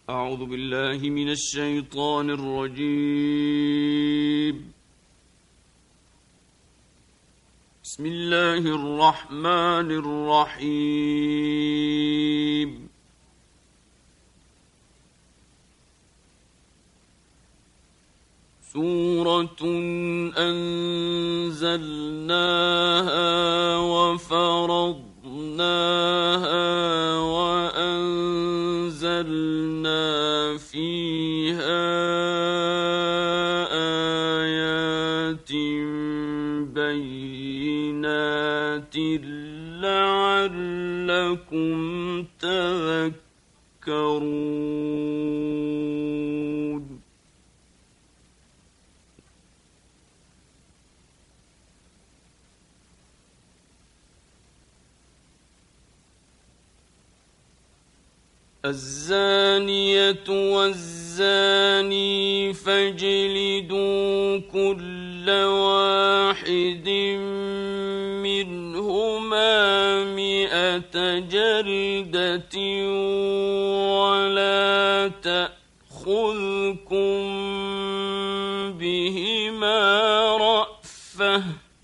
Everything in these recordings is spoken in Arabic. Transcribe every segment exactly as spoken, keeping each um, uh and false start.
أعوذ بالله من الشيطان الرجيم. بسم الله الرحمن الرحيم. سورة أنزلناها وفرضناها وأنزلنا فيها آيات بينات لعلكم تذكرون. الزانية والزاني فاجلدوا كل واحد منهما مئة جلدة ولا تأخذكم بهما رأفة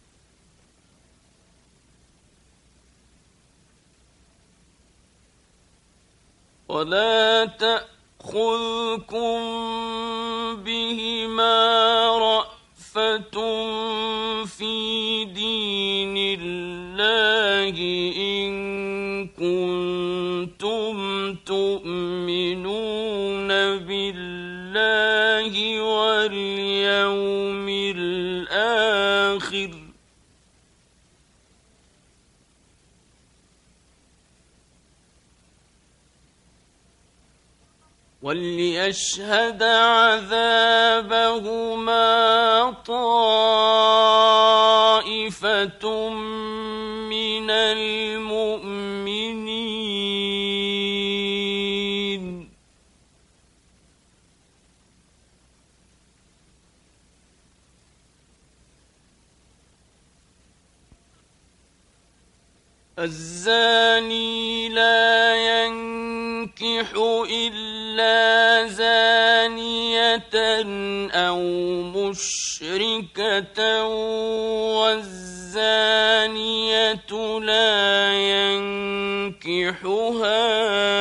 ولا تأخذكم بهما رأفة في دين الله إن كنتم تؤمنون بالله واليوم الآخر وليشهد عذابهما طائفة من المؤمنين. الزاني لا ينكح إلا زانية أو مشركة والزانية لا ينكحها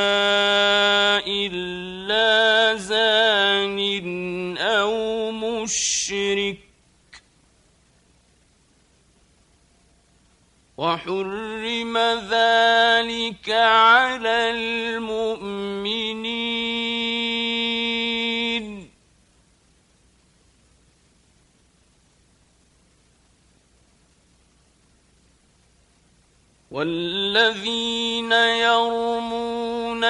إلا زان أو مشرك وحرم ذلك على المؤمنين. والذين يرمون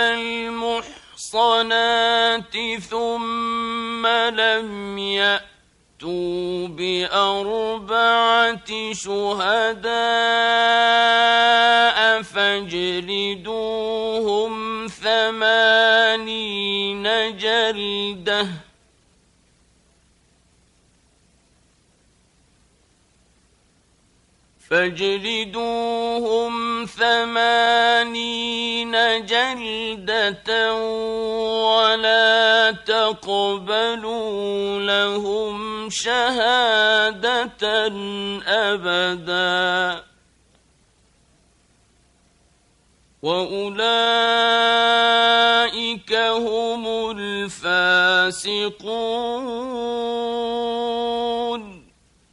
المحصنات ثم لم يأتوا بأربعة شهداء فاجلدوهم ثمانين جلدة فاجلدوهم ثمانين جلدة ولا تقبلوا لهم شهادة أبدا وأولئك هم الفاسقون.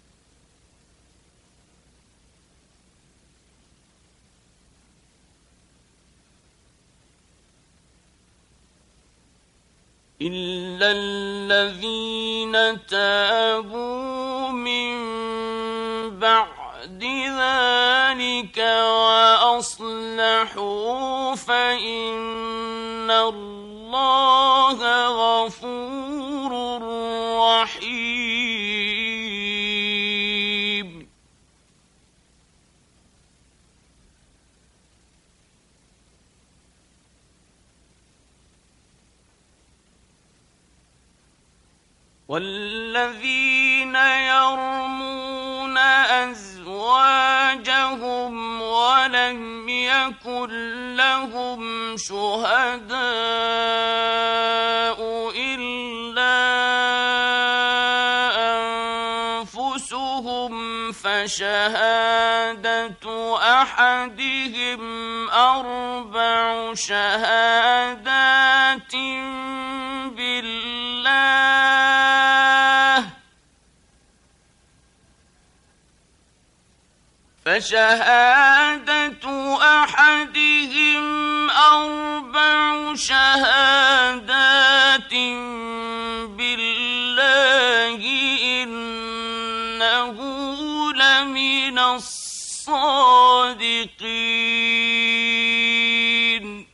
إلا الذين تابوا من بعد ذلك وأصلحوا فإن الله غفور رحيم. والذين يرمون أزواجهم ولم يكن لهم شهداء فشهادة أحدهم أربع شهادات بالله فشهادة أحدهم أربع شهادات بالله إنه لمن الصادقين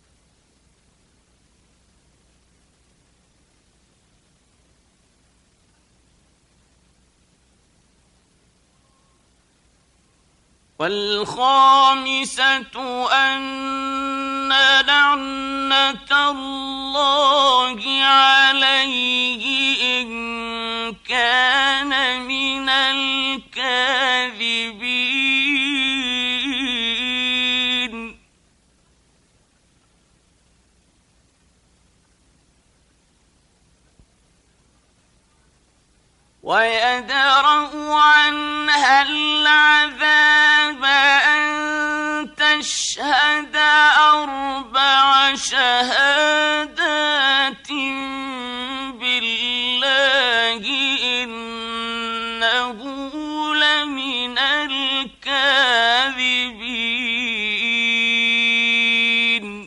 والخامسة أن لعنة الله عليه إن كان من الكاذبين ويدرأ عنها العذاب أن تشهد أربع شهادات بالله إنه لمن الكاذبين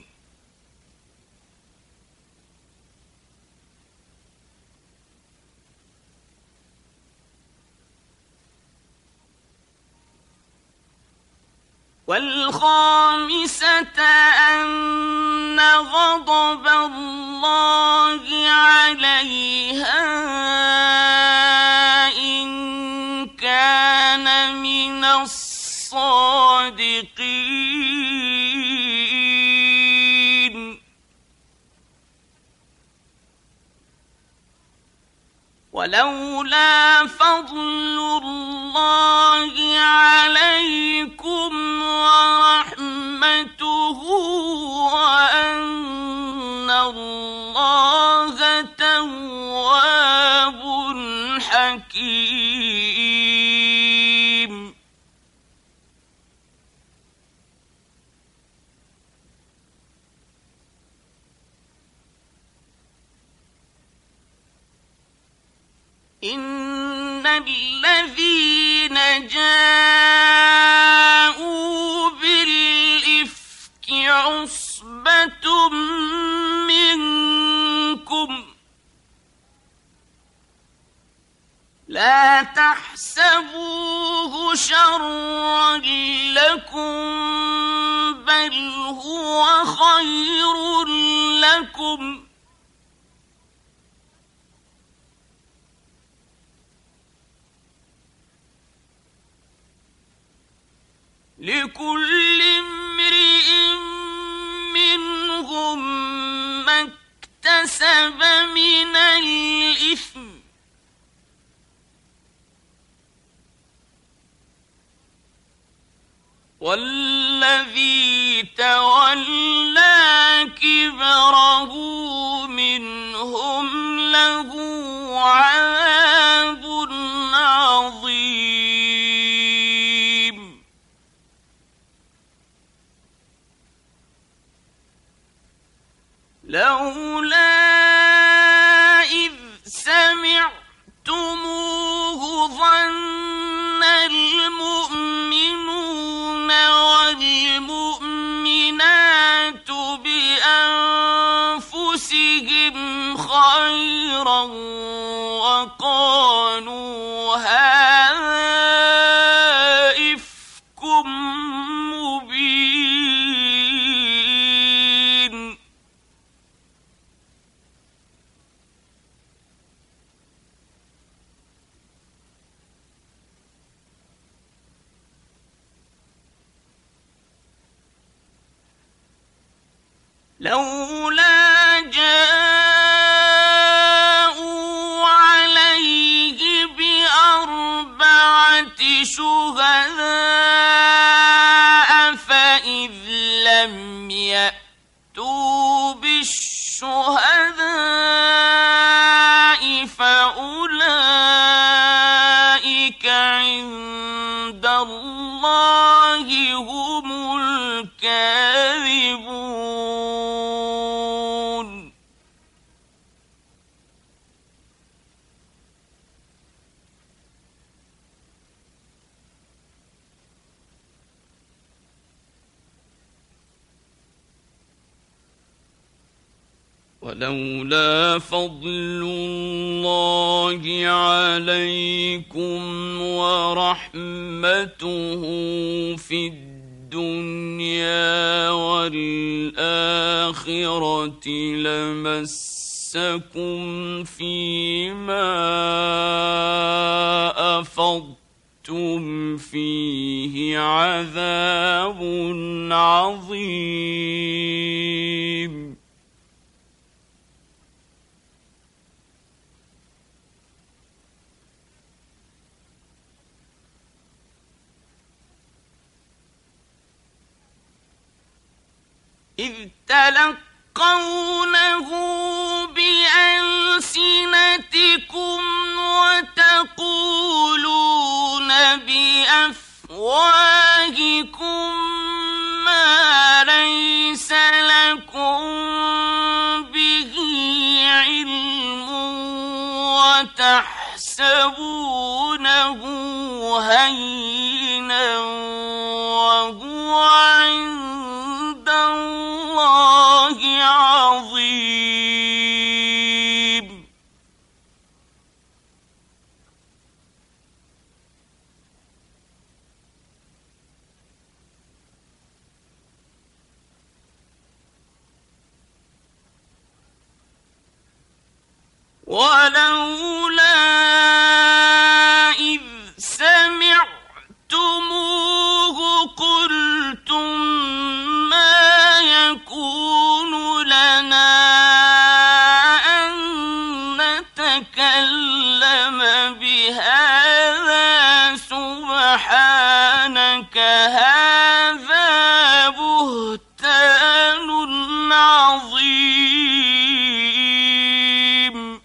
والخامسة أن غضب الله عليها إن كان من الصادقين ولولا فضل الله عليكم ورحمته وأن الله تواب حكيم إن الذين جاءوا بالإفك عصبة منكم لا تحسبوه شرا لكم بل هو خير لكم لكل امرئ منهم ما اكتسب من الإثم والذي تولى كبره منهم له عذاب عظيم لولا إذ سمعتموه ظن المؤمنون والمؤمنات بأنفسهم خيرا وقالوا هذا إفك مبين لولا جاءوا عليه بأربعة شهداء فإذ لم يأتوا بالشهداء فأولئك عند ولولا فضل الله عليكم ورحمته في الدنيا والآخرة لمسكم فيما أفضتم فيه عذاب عظيم. إذ تلقونه بألسنتكم وتقولون بأفواهكم ما ليس لكم به علم وتحسبونه هينا وهو عند الله عظيم. ولولا إذ سمعتموه قلتم ما يكون لنا أن نتكلم بهذا سبحانك هذا بهتان عظيم.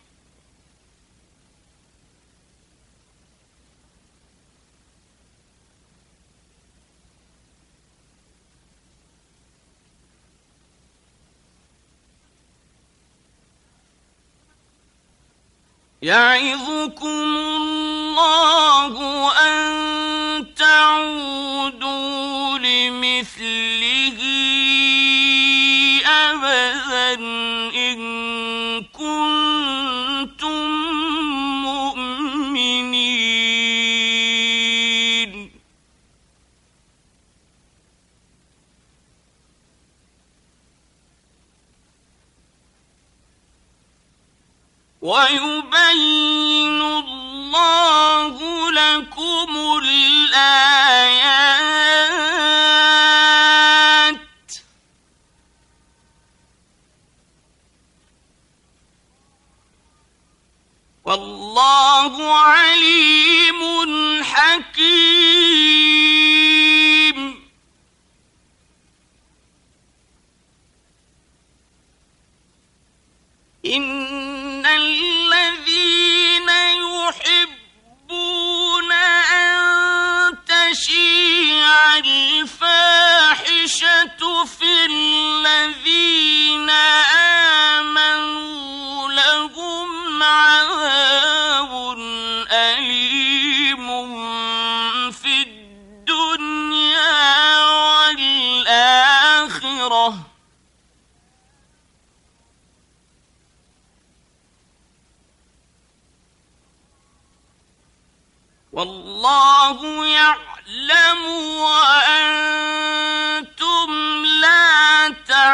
يعظكم الله أن تعودوا لمثله أبدا إن كنتم مؤمنين. ويبين الله لكم الآيات والله عليم حكيم. إن الذين يحبون أن تشيع الفاحشة في الذين آمنوا لهم عذاب أليم في الدنيا والآخرة والله يعلم وأنتم لا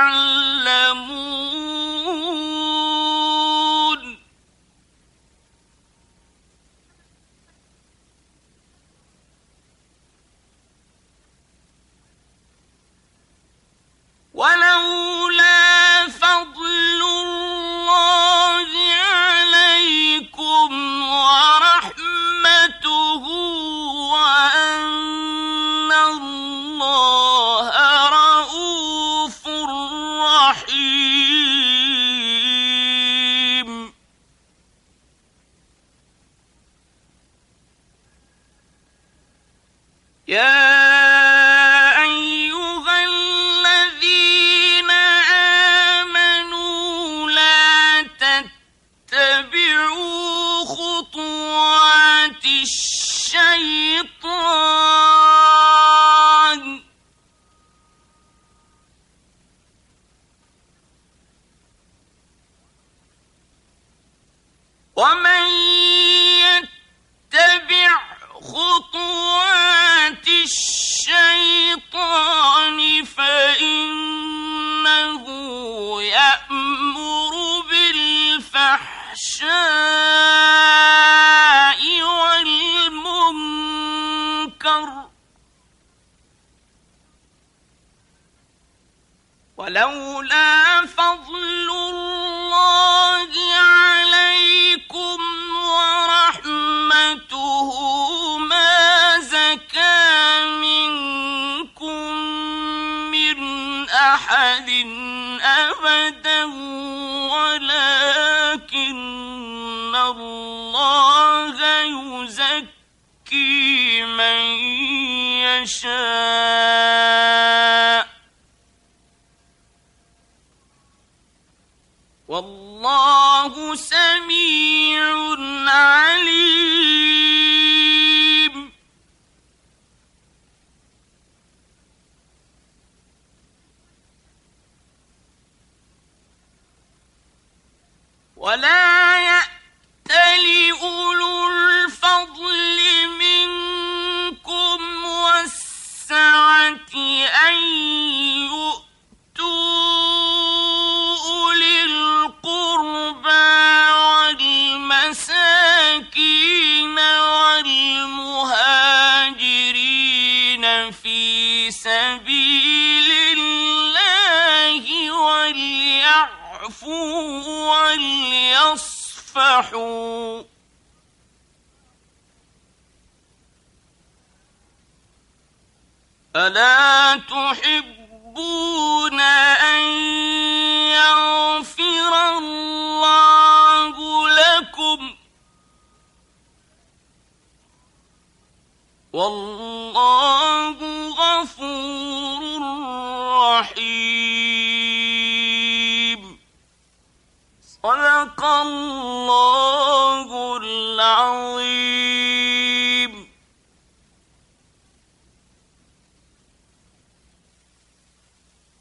تعلمون. ولولا فضل الله عليكم ورحمته وأن الله رؤوف رحيم. يا الشيطان ومن يتبع خطوات الشيطان فإنه يأمر بالفحشاء والمنكر ولولا فضل الله عليكم ورحمته ما زكى منكم من أحد أبدا ولكن الله يزكي من يشاء والله سميع عليم. ولا يأتل أولو الفضل منكم والسعة أن يؤتوا أولي القربى والمساكين والمهاجرين في سبيل الله وليعفوا وليصفحوا ألا تحبون أن يغفر الله لكم والله غفور رحيم. صدق الله العظيم.